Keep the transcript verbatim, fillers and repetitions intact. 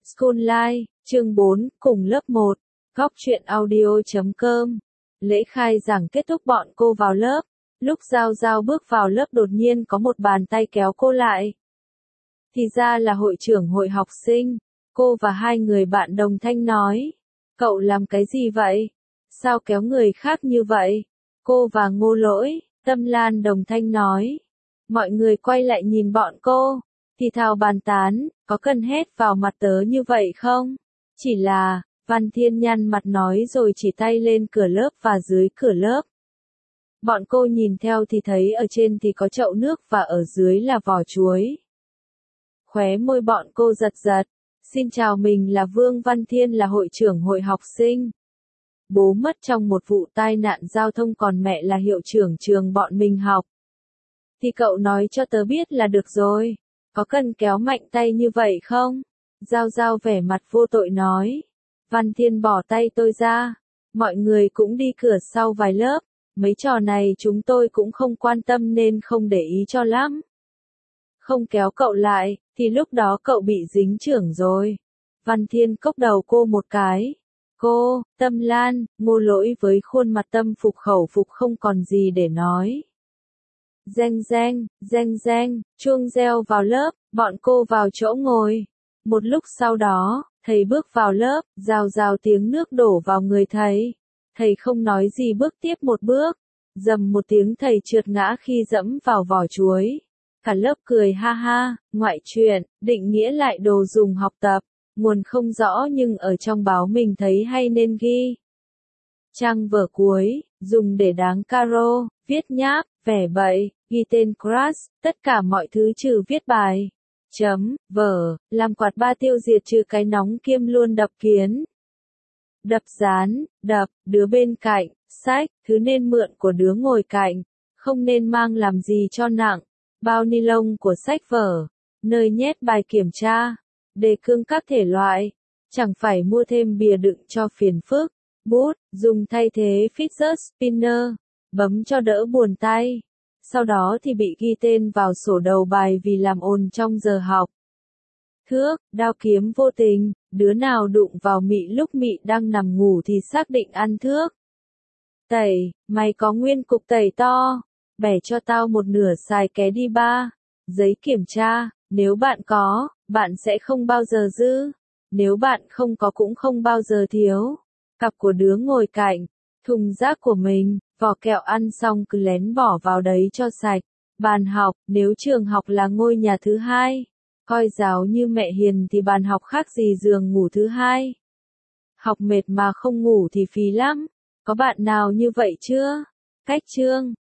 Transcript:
School Life, chương bốn, cùng lớp một, góc truyện audio chấm com. Lễ khai giảng kết thúc bọn cô vào lớp. Lúc Giao Giao bước vào lớp đột nhiên có một bàn tay kéo cô lại. Thì ra là hội trưởng hội học sinh. Cô và hai người bạn đồng thanh nói. Cậu làm cái gì vậy? Sao kéo người khác như vậy? Cô và Ngô Lỗi, Tâm Lan đồng thanh nói. Mọi người quay lại nhìn bọn cô. Thì thào bàn tán, có cần hét vào mặt tớ như vậy không? Chỉ là, Văn Thiên nhăn mặt nói rồi chỉ tay lên cửa lớp và dưới cửa lớp. Bọn cô nhìn theo thì thấy ở trên thì có chậu nước và ở dưới là vỏ chuối. Khóe môi bọn cô giật giật. Xin chào, mình là Vương Văn Thiên, là hội trưởng hội học sinh. Bố mất trong một vụ tai nạn giao thông, còn mẹ là hiệu trưởng trường bọn mình học. Thì cậu nói cho tớ biết là được rồi. Có cần kéo mạnh tay như vậy không? Giao Giao vẻ mặt vô tội nói. Văn Thiên bỏ tay tôi ra. Mọi người cũng đi cửa sau vài lớp. Mấy trò này chúng tôi cũng không quan tâm nên không để ý cho lắm. Không kéo cậu lại, thì lúc đó cậu bị dính chưởng rồi. Văn Thiên cốc đầu cô một cái. Cô, Tâm Lan, Ngô Lỗi với khuôn mặt tâm phục khẩu phục không còn gì để nói. Reng reng, reng reng, chuông reo vào lớp, bọn cô vào chỗ ngồi. Một lúc sau đó, thầy bước vào lớp, rào rào tiếng nước đổ vào người thầy. Thầy không nói gì bước tiếp một bước. Dầm một tiếng thầy trượt ngã khi dẫm vào vỏ chuối. Cả lớp cười ha ha. Ngoại truyện, định nghĩa lại đồ dùng học tập. Nguồn không rõ nhưng ở trong báo mình thấy hay nên ghi. Trang vở cuối, dùng để đáng caro, viết nháp, vẽ bậy, ghi tên crush, tất cả mọi thứ trừ viết bài. Chấm, vở, làm quạt ba tiêu diệt trừ cái nóng kiêm luôn đập kiến. Đập dán, đập, đứa bên cạnh, sách, thứ nên mượn của đứa ngồi cạnh, không nên mang làm gì cho nặng, bao ni lông của sách vở, nơi nhét bài kiểm tra, đề cương các thể loại, chẳng phải mua thêm bìa đựng cho phiền phức, bút, dùng thay thế fidget spinner, bấm cho đỡ buồn tay. Sau đó thì bị ghi tên vào sổ đầu bài vì làm ồn trong giờ học. Thước, đao kiếm vô tình, đứa nào đụng vào Mị lúc Mị đang nằm ngủ thì xác định ăn thước. Tẩy, mày có nguyên cục tẩy to, bẻ cho tao một nửa xài ké đi ba. Giấy kiểm tra, nếu bạn có, bạn sẽ không bao giờ dư. Nếu bạn không có cũng không bao giờ thiếu. Cặp của đứa ngồi cạnh, thùng rác của mình, vỏ kẹo ăn xong cứ lén bỏ vào đấy cho sạch. Bàn học, nếu trường học là ngôi nhà thứ hai. Coi giáo như mẹ hiền thì bàn học khác gì giường ngủ thứ hai. Học mệt mà không ngủ thì phí lắm. Có bạn nào như vậy chưa? Cách chương